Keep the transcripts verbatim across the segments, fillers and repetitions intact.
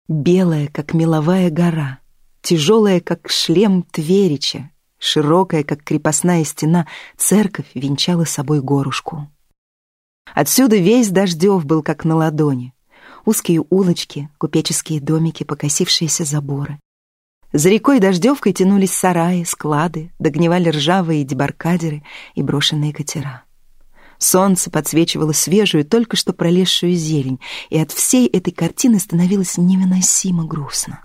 Белая, как меловая гора, тяжелая, как шлем Тверича, широкая, как крепостная стена, церковь венчала собой горушку. Отсюда весь Дождев был как на ладони. Узкие улочки, купеческие домики, покосившиеся заборы. За рекой Дождевкой тянулись сараи, склады, догнивали ржавые дебаркадеры и брошенные катера. Солнце подсвечивало свежую, только что пролезшую зелень, и от всей этой картины становилось невыносимо грустно.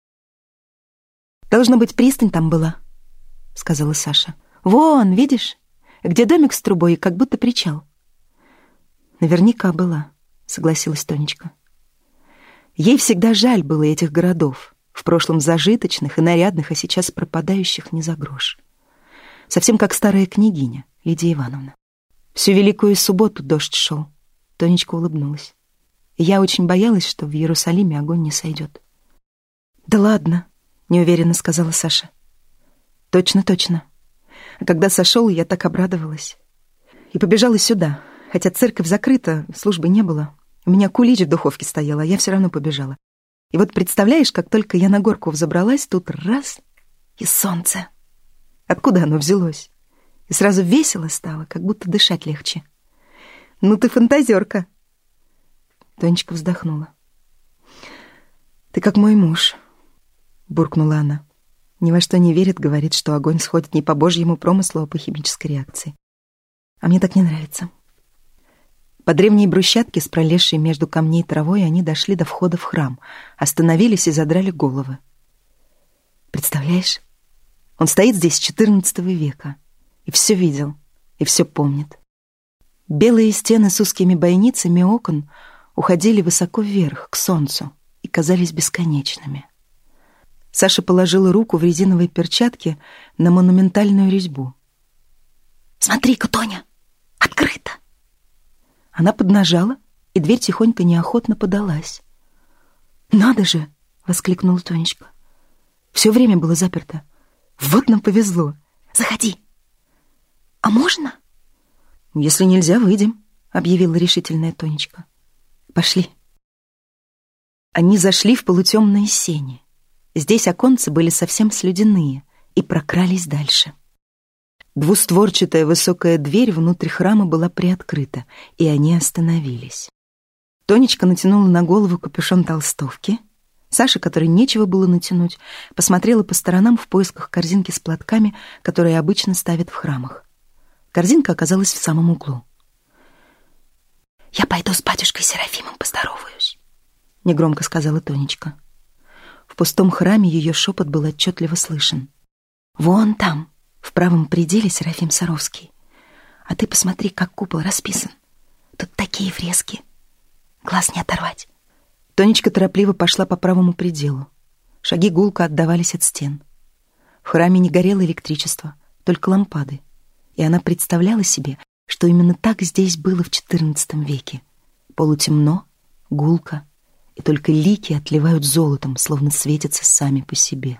«Должно быть, пристань там была», — сказала Саша. «Вон, видишь, где домик с трубой и как будто причал». «Наверняка была», — согласилась Тонечка. Ей всегда жаль было этих городов, в прошлом зажиточных и нарядных, а сейчас пропадающих не за грош. Совсем как старая княгиня Лидия Ивановна. Всю Великую Субботу дождь шел. Тонечка улыбнулась. И я очень боялась, что в Иерусалиме огонь не сойдет. «Да ладно», — неуверенно сказала Саша. «Точно, точно. А когда сошел, я так обрадовалась. И побежала сюда, хотя церковь закрыта, службы не было. У меня кулич в духовке стоял, а я все равно побежала. И вот представляешь, как только я на горку взобралась, тут раз — и солнце. Откуда оно взялось? И сразу весело стало, как будто дышать легче. Ну ты фантазерка!» Тонечка вздохнула. «Ты как мой муж», — буркнула она. «Ни во что не верит, говорит, что огонь сходит не по божьему промыслу, а по химической реакции. А мне так не нравится». По древней брусчатке, с пролезшей между камней травой, они дошли до входа в храм, остановились и задрали головы. «Представляешь, он стоит здесь с четырнадцатого века, и все видел, и все помнит». Белые стены с узкими бойницами окон уходили высоко вверх, к солнцу, и казались бесконечными. Саша положила руку в резиновой перчатке на монументальную резьбу. «Смотри-ка, Тоня, открыто!» Она поднажала, и дверь тихонько неохотно подалась. «Надо же!» — воскликнула Тонечка. «Все время было заперто. Вот нам повезло. Заходи!» «А можно?» «Если нельзя, выйдем», — объявила решительная Тонечка. «Пошли». Они зашли в полутемные сени. Здесь оконцы были совсем слюдяные и прокрались дальше. Двустворчатая высокая дверь внутрь храма была приоткрыта, и они остановились. Тонечка натянула на голову капюшон толстовки. Саша, которой нечего было натянуть, посмотрела по сторонам в поисках корзинки с платками, которые обычно ставят в храмах. Корзинка оказалась в самом углу. «Я пойду с батюшкой Серафимом поздороваюсь», — негромко сказала Тонечка. В пустом храме ее шепот был отчетливо слышен. «Вон там, в правом пределе, Серафим Саровский. А ты посмотри, как купол расписан. Тут такие фрески. Глаз не оторвать». Тонечка торопливо пошла по правому пределу. Шаги гулко отдавались от стен. В храме не горело электричество, только лампады. И она представляла себе, что именно так здесь было в четырнадцатом веке. Полутемно, гулко, и только лики отливают золотом, словно светятся сами по себе.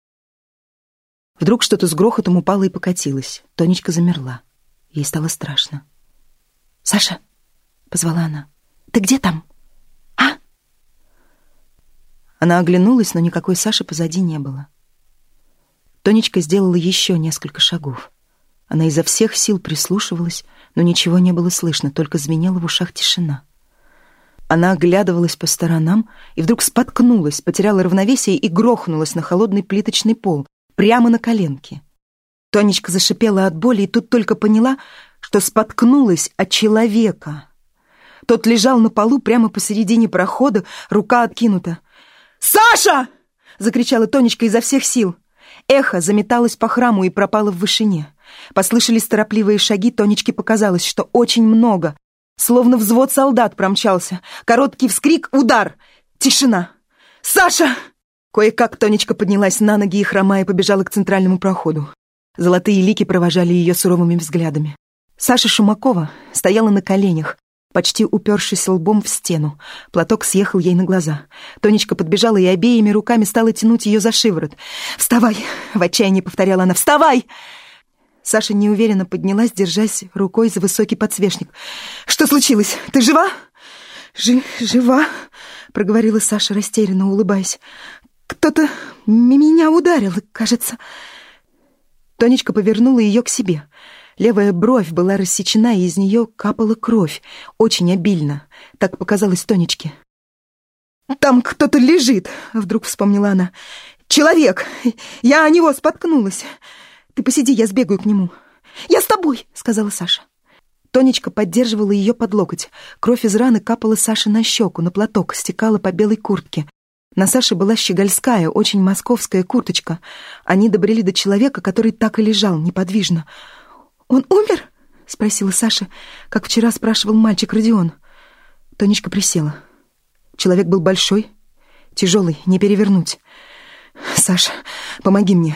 Вдруг что-то с грохотом упало и покатилось. Тонечка замерла. Ей стало страшно. «Саша!» — позвала она. «Ты где там? А?» Она оглянулась, но никакой Саши позади не было. Тонечка сделала еще несколько шагов. Она изо всех сил прислушивалась, но ничего не было слышно, только звенела в ушах тишина. Она оглядывалась по сторонам и вдруг споткнулась, потеряла равновесие и грохнулась на холодный плиточный пол, прямо на коленки. Тонечка зашипела от боли и тут только поняла, что споткнулась от человека. Тот лежал на полу прямо посередине прохода, рука откинута. «Саша!» — закричала Тонечка изо всех сил. Эхо заметалось по храму и пропало в вышине. Послышались торопливые шаги, Тонечке показалось, что очень много. Словно взвод солдат промчался. Короткий вскрик, удар. Тишина. «Саша!» Кое-как Тонечка поднялась на ноги и, хромая, побежала к центральному проходу. Золотые лики провожали ее суровыми взглядами. Саша Шумакова стояла на коленях, почти упершись лбом в стену. Платок съехал ей на глаза. Тонечка подбежала и обеими руками стала тянуть ее за шиворот. «Вставай!» — в отчаянии повторяла она. «Вставай!» Саша неуверенно поднялась, держась рукой за высокий подсвечник. «Что случилось? Ты жива?» Жи «Жива?» — проговорила Саша, растерянно улыбаясь. «Кто-то меня ударил, кажется». Тонечка повернула ее к себе. Левая бровь была рассечена, и из нее капала кровь, очень обильно. Так показалось Тонечке. «Там кто-то лежит», — вдруг вспомнила она. «Человек! Я о него споткнулась. Ты посиди, я сбегаю к нему». «Я с тобой», — сказала Саша. Тонечка поддерживала ее под локоть. Кровь из раны капала Саше на щеку, на платок, стекала по белой куртке. На Саше была щегольская, очень московская курточка. Они добрели до человека, который так и лежал, неподвижно. «Он умер?» — спросила Саша, как вчера спрашивал мальчик Родион. Тонечка присела. Человек был большой, тяжелый, не перевернуть. «Саша, помоги мне».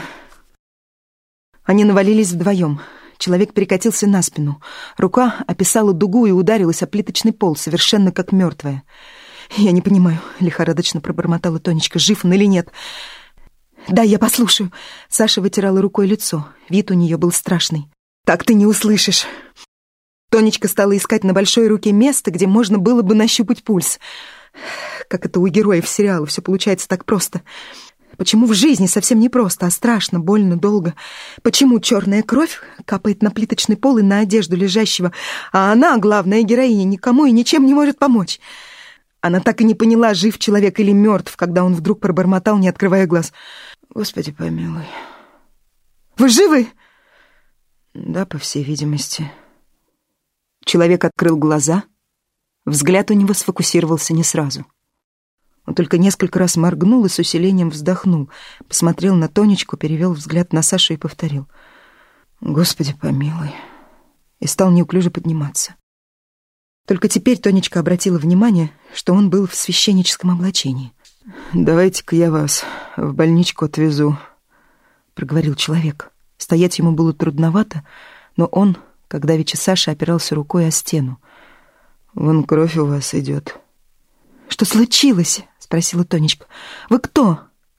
Они навалились вдвоем. Человек перекатился на спину. Рука описала дугу и ударилась о плиточный пол, совершенно как мертвая. «Я не понимаю», — лихорадочно пробормотала Тонечка, жив он или нет. «Да, я послушаю». Саша вытирала рукой лицо. Вид у нее был страшный. «Так ты не услышишь». Тонечка стала искать на большой руке место, где можно было бы нащупать пульс. Как это у героев сериала, все получается так просто. Почему в жизни совсем не просто, а страшно, больно, долго? Почему черная кровь капает на плиточный пол и на одежду лежащего, а она, главная героиня, никому и ничем не может помочь? Она так и не поняла, жив человек или мертв, когда он вдруг пробормотал, не открывая глаз: «Господи помилуй». «Вы живы?» «Да, по всей видимости». Человек открыл глаза. Взгляд у него сфокусировался не сразу. Он только несколько раз моргнул и с усилением вздохнул, посмотрел на Тонечку, перевел взгляд на Сашу и повторил: «Господи помилуй», и стал неуклюже подниматься. Только теперь Тонечка обратила внимание, что он был в священническом облачении. «Давайте-ка я вас в больничку отвезу», — проговорил человек. Стоять ему было трудновато, но он, как давеча Саша, опирался рукой о стену. «Вон кровь у вас идет». «Что случилось?» — спросила Тонечка. «Вы кто?»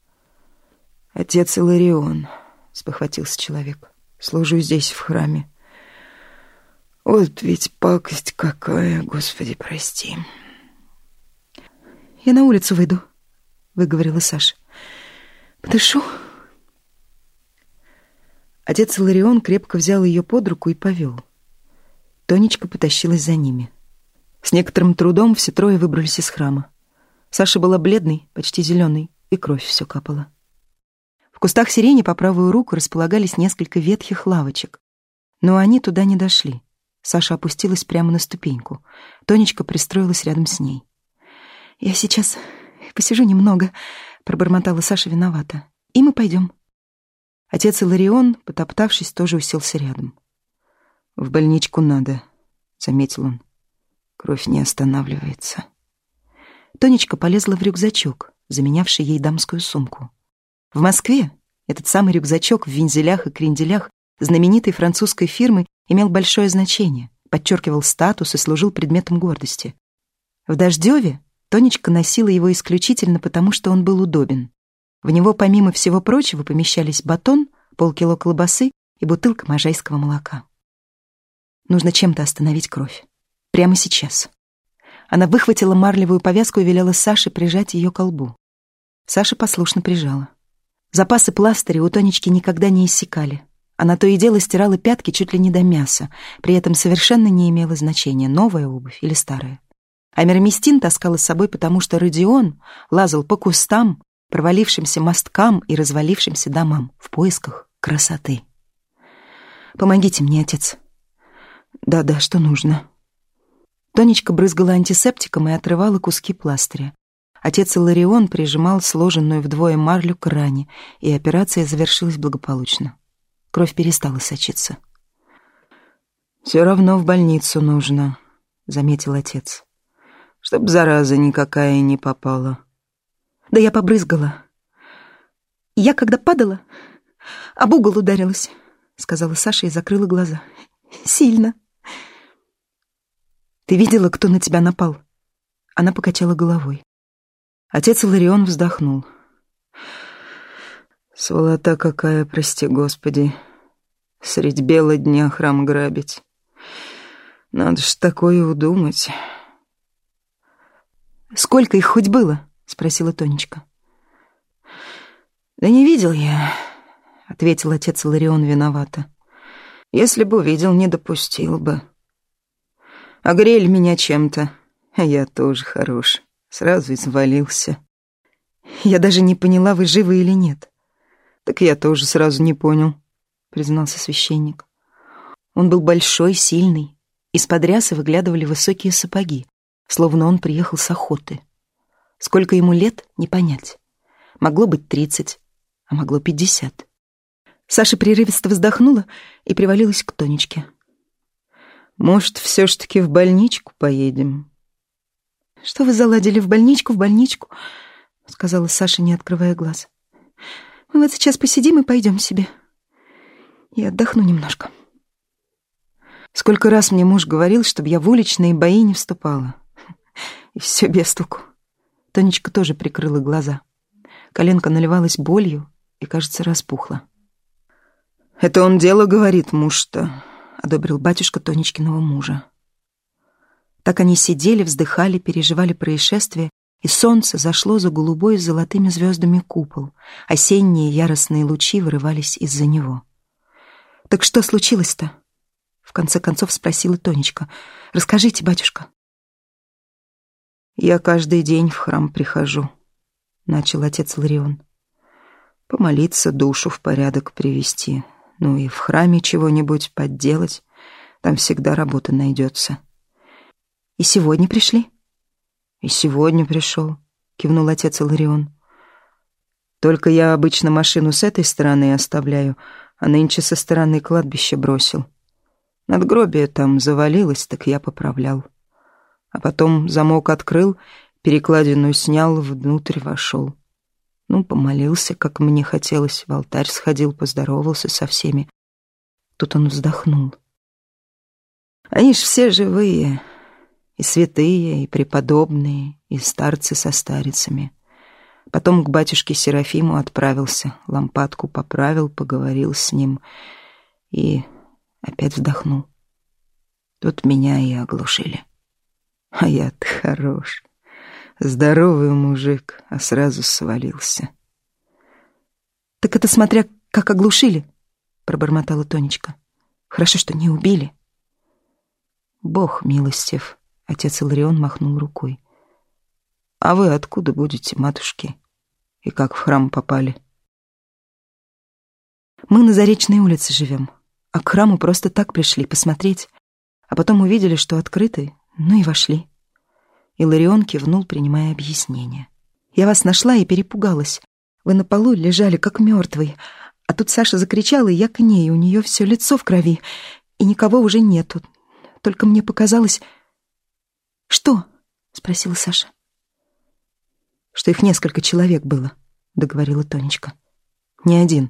«Отец Иларион», — спохватился человек. «Служу здесь, в храме». «Вот ведь пакость какая, Господи, прости». «Я на улицу выйду», — выговорила Саша. «Подышу». Отец Иларион крепко взял ее под руку и повел. Тонечка потащилась за ними. С некоторым трудом все трое выбрались из храма. Саша была бледной, почти зеленой, и кровь все капала. В кустах сирени по правую руку располагались несколько ветхих лавочек. Но они туда не дошли. Саша опустилась прямо на ступеньку. Тонечка пристроилась рядом с ней. «Я сейчас посижу немного», — пробормотала Саша виновата. «И мы пойдем». Отец Иларион, потоптавшись, тоже уселся рядом. «В больничку надо», — заметил он. «Кровь не останавливается». Тонечка полезла в рюкзачок, заменявший ей дамскую сумку. В Москве этот самый рюкзачок в вензелях и кренделях знаменитой французской фирмы имел большое значение, подчеркивал статус и служил предметом гордости. В Дождеве Тонечка носила его исключительно потому, что он был удобен. В него, помимо всего прочего, помещались батон, полкило колбасы и бутылка можайского молока. Нужно чем-то остановить кровь. Прямо сейчас. Она выхватила марлевую повязку и велела Саше прижать ее к колбу. Саша послушно прижала. Запасы пластыря у Тонечки никогда не иссякали. Она то и дело стирала пятки чуть ли не до мяса, при этом совершенно не имело значения, новая обувь или старая. А Мермистин таскала с собой, потому что Родион лазал по кустам, провалившимся мосткам и развалившимся домам в поисках красоты. «Помогите мне, отец». «Да-да, что нужно?» Тонечка брызгала антисептиком и отрывала куски пластыря. Отец Иларион прижимал сложенную вдвое марлю к ране, и операция завершилась благополучно. Кровь перестала сочиться. «Все равно в больницу нужно», — заметил отец. «Чтоб зараза никакая не попала». «Да я побрызгала. Я, когда падала, об угол ударилась», — сказала Саша и закрыла глаза. «Сильно». «Ты видела, кто на тебя напал?» Она покачала головой. Отец Иларион вздохнул. «Сволота какая, прости господи, средь бела дня храм грабить. Надо ж такое удумать». «Сколько их хоть было?» — спросила Тонечка. «Да не видел я», — ответил отец Иларион виновато. «Если бы увидел, не допустил бы. Огрели меня чем-то, а я тоже хорош. Сразу извалился. Я даже не поняла, вы живы или нет». «Так я тоже сразу не понял», — признался священник. Он был большой, сильный. Из-под рясы выглядывали высокие сапоги, словно он приехал с охоты. Сколько ему лет, не понять. Могло быть тридцать, а могло пятьдесят. Саша прерывисто вздохнула и привалилась к Тонечке. «Может, все ж таки в больничку поедем?» «Что вы заладили в больничку, в больничку?» — сказала Саша, не открывая глаз. «Мы вот сейчас посидим и пойдем себе. Я отдохну немножко». Сколько раз мне муж говорил, чтобы я в уличные бои не вступала. И все без толку. Тонечка тоже прикрыла глаза. Коленка наливалась болью и, кажется, распухла. «Это он дело говорит, муж-то», — одобрил батюшка Тонечкиного мужа. Так они сидели, вздыхали, переживали происшествие, и солнце зашло за голубой с золотыми звездами купол. Осенние яростные лучи вырывались из-за него. «Так что случилось-то?» — в конце концов спросила Тонечка. «Расскажите, батюшка». «Я каждый день в храм прихожу», — начал отец Иларион. «Помолиться, душу в порядок привести. Ну и в храме чего-нибудь подделать. Там всегда работа найдется». «И сегодня пришли?» «И сегодня пришел», — кивнул отец Иларион. «Только я обычно машину с этой стороны оставляю, а нынче со стороны кладбища бросил. Надгробие там завалилось, так я поправлял. А потом замок открыл, перекладину снял, внутрь вошел. Ну, помолился, как мне хотелось, в алтарь сходил, поздоровался со всеми». Тут он вздохнул. «Они ж все живые, и святые, и преподобные, и старцы со старицами». Потом к батюшке Серафиму отправился, лампадку поправил, поговорил с ним и опять вздохнул. Тут меня и оглушили. А я-то хорош, здоровый мужик, а сразу свалился. «Так это смотря как оглушили», — пробормотала Тонечка. «Хорошо, что не убили». «Бог милостив», — отец Иларион махнул рукой. «А вы откуда будете, матушки? И как в храм попали?» «Мы на Заречной улице живем, а к храму просто так пришли посмотреть, а потом увидели, что открытый, ну и вошли». Иларион кивнул, принимая объяснение. «Я вас нашла и перепугалась. Вы на полу лежали, как мертвый, а тут Саша закричала, и я к ней, у нее все лицо в крови, и никого уже нету. Только мне показалось...» «Что?» — спросила Саша. «Что их несколько человек было», — договорила Тонечка. «Не один».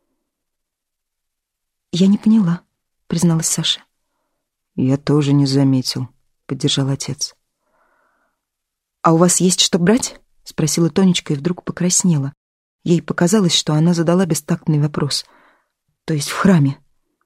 «Я не поняла», — призналась Саша. «Я тоже не заметил», — поддержал отец. «А у вас есть что брать?» — спросила Тонечка и вдруг покраснела. Ей показалось, что она задала бестактный вопрос. «То есть в храме?»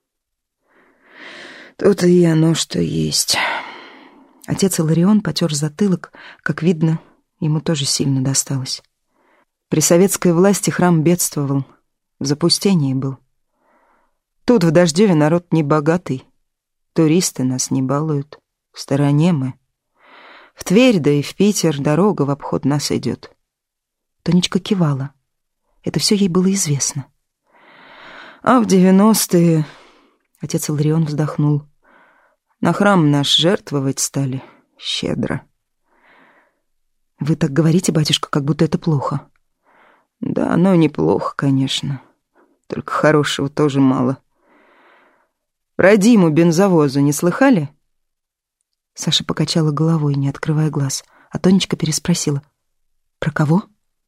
«То-то и оно, что есть». Отец Иларион потер затылок, как видно, ему тоже сильно досталось. При советской власти храм бедствовал, в запустении был. Тут в Дождеве народ небогатый, туристы нас не балуют, в стороне мы. В Тверь, да и в Питер дорога в обход нас идет». Тонечка кивала. Это все ей было известно. «А в девяностые...» Отец Иларион вздохнул. «На храм наш жертвовать стали щедро». «Вы так говорите, батюшка, как будто это плохо». «Да, оно неплохо, конечно. Только хорошего тоже мало. Про Диму бензовоза не слыхали?» Саша покачала головой, не открывая глаз, а Тонечка переспросила. «Про кого?»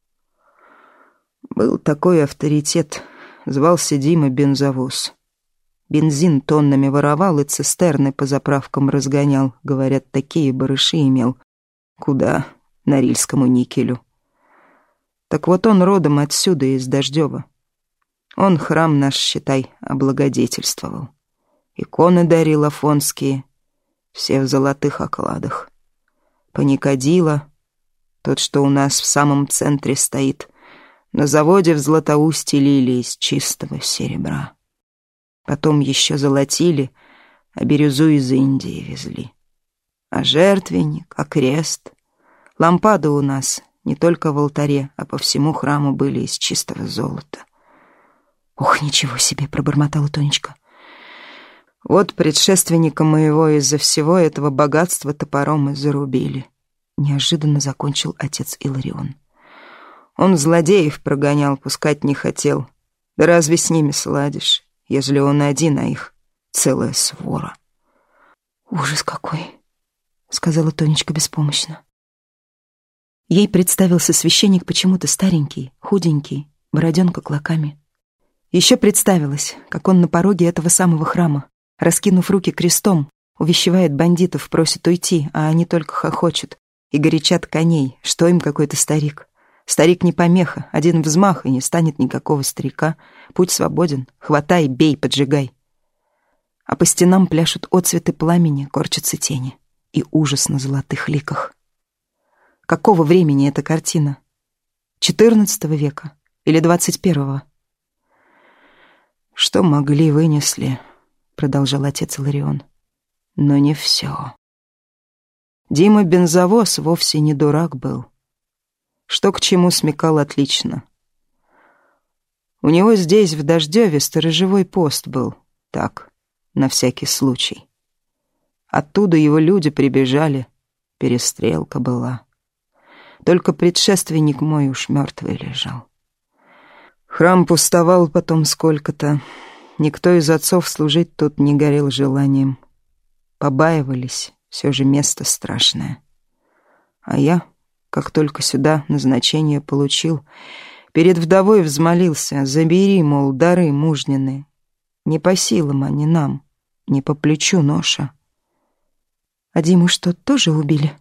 «Был такой авторитет, звался Дима Бензовоз. Бензин тоннами воровал и цистерны по заправкам разгонял. Говорят, такие барыши имел. Куда? Норильскому никелю. Так вот он родом отсюда, из Дождева. Он храм наш, считай, облагодетельствовал. Иконы дарил афонские, все в золотых окладах. Паникадила, Тот, что у нас в самом центре стоит. На заводе в Златоусте лили из чистого серебра. Потом еще золотили, а бирюзу из Индии везли. А жертвенник, а крест. Лампады у нас не только в алтаре, а по всему храму были из чистого золота. «Ох, ничего себе!» — пробормотала Тонечка. Вот предшественника моего из-за всего этого богатства топором и зарубили. Неожиданно закончил отец Иларион. Он злодеев прогонял, пускать не хотел. Да разве с ними сладишь, ежели он один, а их целая свора? «Ужас какой!» — сказала Тонечка беспомощно. Ей представился священник почему-то старенький, худенький, бороденка клоками. Еще представилось, как он на пороге этого самого храма, раскинув руки крестом, увещевает бандитов, просит уйти, а они только хохочут и горячат коней, что им какой-то старик. Старик не помеха, один взмах, и не станет никакого старика. Путь свободен, хватай, бей, поджигай. А по стенам пляшут отцветы пламени, корчатся тени и ужас на золотых ликах. Какого времени эта картина? четырнадцатого века или двадцать первого? «Что могли, вынесли», — продолжал отец Иларион. «Но не все. Дима Бензовоз вовсе не дурак был. Что к чему смекал отлично. У него здесь, в Дождеве, сторожевой пост был. Так, на всякий случай. Оттуда его люди прибежали. Перестрелка была. Только предшественник мой уж мертвый лежал. Храм пустовал потом сколько-то. Никто из отцов служить тут не горел желанием. Побаивались, все же место страшное. А я, как только сюда назначение получил, перед вдовой взмолился: забери, мол, дары мужнины. Не по силам они нам, не по плечу ноша. А Диму что, тоже убили?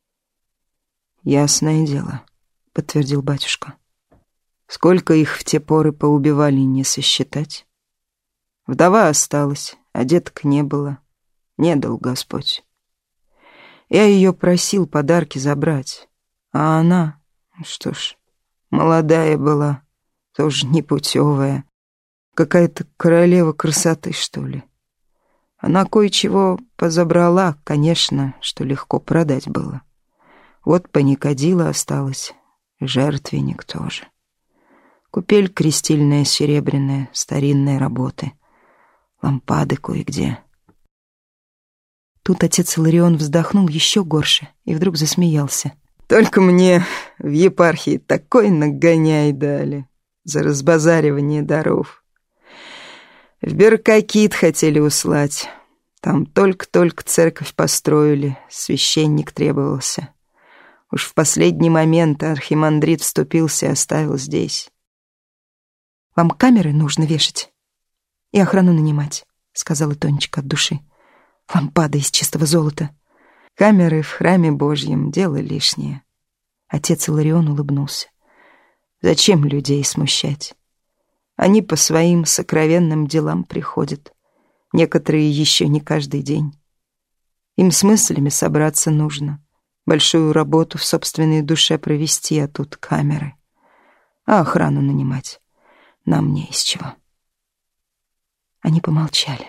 Ясное дело, подтвердил батюшка. Сколько их в те поры поубивали, не сосчитать. Вдова осталась, а деток не было. Не дал Господь. Я ее просил подарки забрать, а она, что ж, молодая была, тоже непутевая, какая-то королева красоты, что ли. Она кое-чего позабрала, конечно, что легко продать было. Вот паникадила осталась, жертвенник тоже. Купель крестильная серебряная, старинной работы. Лампады кое-где. Тут отец Иларион вздохнул еще горше и вдруг засмеялся. Только мне в епархии такой нагоняй дали за разбазаривание даров. В Беркакит хотели услать. Там только-только церковь построили, священник требовался. Уж в последний момент архимандрит вступился и оставил здесь. «Вам камеры нужно вешать и охрану нанимать», — сказала Тонечка от души. «Лампада из чистого золота». «Камеры в храме Божьем — дело лишнее». Отец Иларион улыбнулся. «Зачем людей смущать? Они по своим сокровенным делам приходят. Некоторые еще не каждый день. Им с мыслями собраться нужно, большую работу в собственной душе провести, а тут камеры. А охрану нанимать нам не из чего». Они помолчали.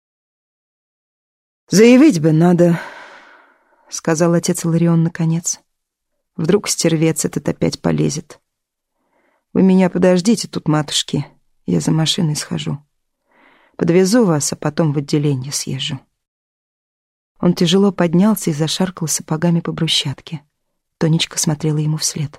«Заявить бы надо», — сказал отец Иларион наконец. «Вдруг стервец этот опять полезет. Вы меня подождите тут, матушки, я за машиной схожу. Подвезу вас, а потом в отделение съезжу». Он тяжело поднялся и зашаркал сапогами по брусчатке. Тонечка смотрела ему вслед.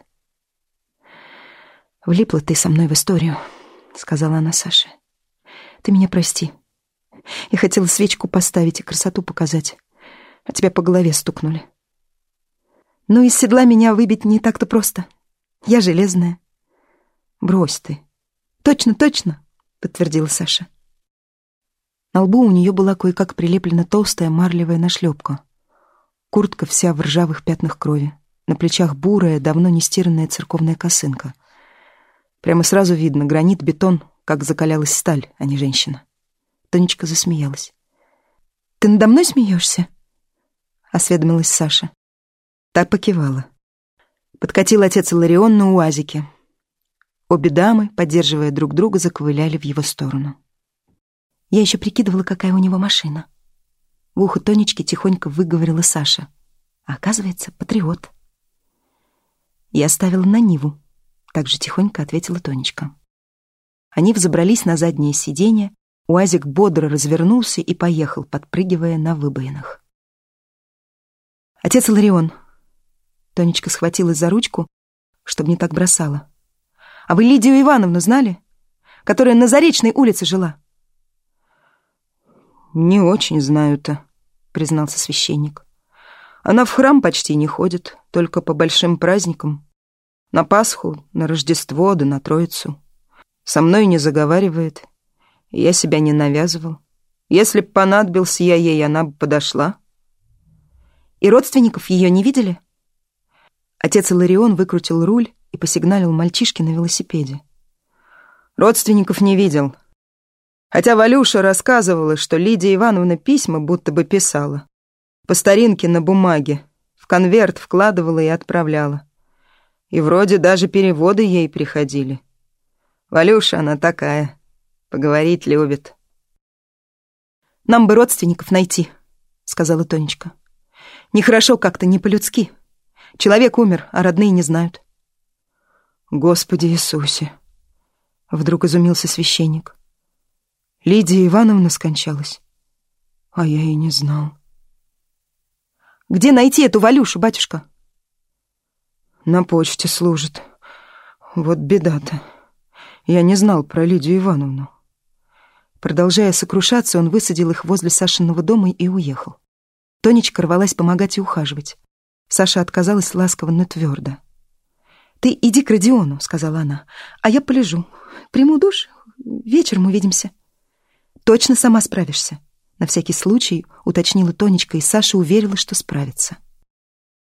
«Влипла ты со мной в историю», — сказала она Саше. «Ты меня прости. Я хотела свечку поставить и красоту показать, а тебя по голове стукнули. Ну, из седла меня выбить не так-то просто. Я железная». «Брось ты». «Точно, точно», — подтвердила Саша. На лбу у нее была кое-как прилеплена толстая марлевая нашлепка. Куртка вся в ржавых пятнах крови. На плечах бурая, давно не стиранная церковная косынка. Прямо сразу видно гранит, бетон, как закалялась сталь, а не женщина. Тонечка засмеялась. «Ты надо мной смеешься?» — осведомилась Саша. Та покивала. Подкатил отец Иларион на уазике. Обе дамы, поддерживая друг друга, заковыляли в его сторону. Я еще прикидывала, какая у него машина. В ухо Тонечки тихонько выговорила Саша. А оказывается, патриот. Я ставила на Ниву. Так же тихонько ответила Тонечка. Они взобрались на заднее сиденье. УАЗик бодро развернулся и поехал, подпрыгивая на выбоинах. «Отец Иларион», — Тонечка схватилась за ручку, чтобы не так бросала. «А вы Лидию Ивановну знали, которая на Заречной улице жила?» «Не очень знаю-то», — признался священник. «Она в храм почти не ходит, только по большим праздникам. На Пасху, на Рождество да на Троицу. Со мной не заговаривает, я себя не навязывал. Если б понадобился я ей, она бы подошла». «И родственников ее не видели?» Отец Иларион выкрутил руль и посигналил мальчишке на велосипеде. «Родственников не видел. Хотя Валюша рассказывала, что Лидия Ивановна письма будто бы писала. По старинке на бумаге, в конверт вкладывала и отправляла. И вроде даже переводы ей приходили. Валюша она такая, поговорить любит». «Нам бы родственников найти», — сказала Тонечка. «Нехорошо как-то, не по-людски. Человек умер, а родные не знают». «Господи Иисусе!» — вдруг изумился священник. «Лидия Ивановна скончалась, а я и не знал». «Где найти эту Валюшу, батюшка?» «На почте служит. Вот беда-то. Я не знал про Лидию Ивановну». Продолжая сокрушаться, он высадил их возле Сашиного дома и уехал. Тонечка рвалась помогать и ухаживать. Саша отказалась ласково, но твердо. «Ты иди к Родиону», — сказала она, — «а я полежу. Приму душ, вечером увидимся». «Точно сама справишься», — на всякий случай уточнила Тонечка, и Саша уверила, что справится.